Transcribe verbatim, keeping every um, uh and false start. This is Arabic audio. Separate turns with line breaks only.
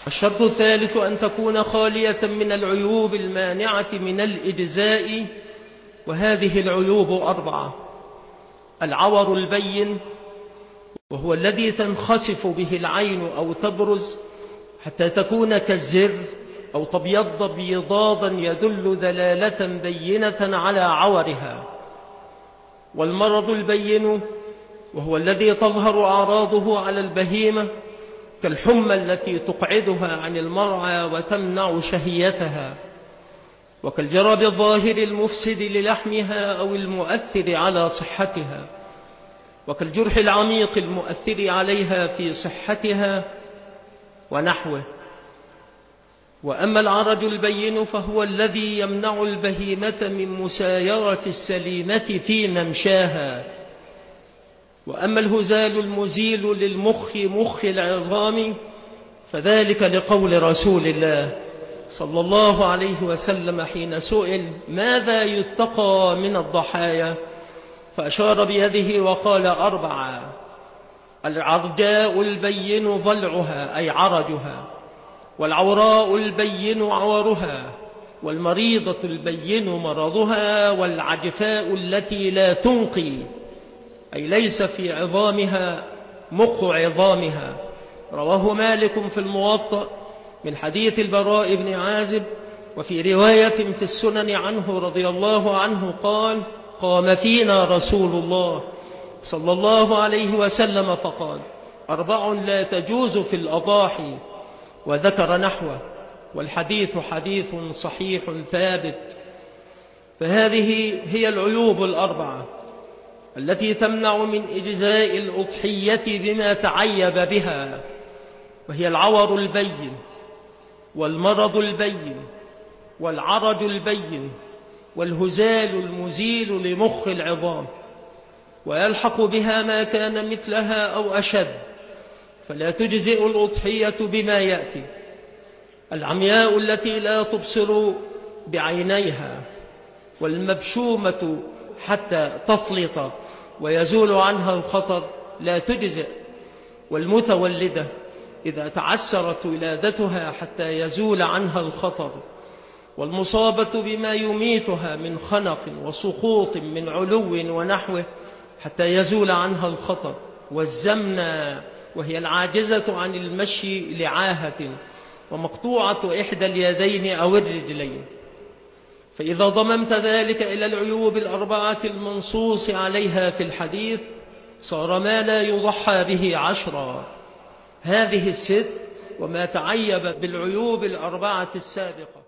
الشرط الثالث أن تكون خالية من العيوب المانعة من الإجزاء، وهذه العيوب أربعة: العور البين، وهو الذي تنخسف به العين أو تبرز حتى تكون كالزر أو تبيض بيضاضا يدل دلالة بينة على عورها. والمرض البين، وهو الذي تظهر أعراضه على البهيمة كالحمى التي تقعدها عن المرعى وتمنع شهيتها، وكالجرب الظاهر المفسد للحمها أو المؤثر على صحتها، وكالجرح العميق المؤثر عليها في صحتها ونحوه. وأما العرج البين فهو الذي يمنع البهيمة من مسايرة السليمة في ممشاها. وأما الهزال المزيل للمخ مخ العظام فذلك لقول رسول الله صلى الله عليه وسلم حين سئل ماذا يتقى من الضحايا، فأشار بيده وقال أربعة: العرجاء البين ضلعها أي عرجها، والعوراء البين عورها، والمريضة البين مرضها، والعجفاء التي لا تنقي أي ليس في عظامها مخ عظامها. رواه مالك في الموطأ من حديث البراء بن عازب. وفي رواية في السنن عنه رضي الله عنه قال: قام فينا رسول الله صلى الله عليه وسلم فقال: أربع لا تجوز في الأضاحي، وذكر نحوه، والحديث حديث صحيح ثابت. فهذه هي العيوب الأربعة التي تمنع من إجزاء الأضحية بما تعيب بها، وهي العور البين، والمرض البين، والعرج البين، والهزال المزيل لمخ العظام. ويلحق بها ما كان مثلها أو أشد، فلا تجزئ الأضحية بما يأتي: العمياء التي لا تبصر بعينيها، والمبشومة حتى تفلط ويزول عنها الخطر لا تجزئ، والمتولدة إذا تعسرت ولادتها حتى يزول عنها الخطر، والمصابة بما يميتها من خنق وسقوط من علو ونحوه حتى يزول عنها الخطر، والزمنة وهي العاجزة عن المشي لعاهة، ومقطوعة إحدى اليدين أو الرجلين. فإذا ضممت ذلك إلى العيوب الأربعة المنصوص عليها في الحديث صار ما لا يضحى به عشرا. هذه الست وما تعيب بالعيوب الأربعة السابقة.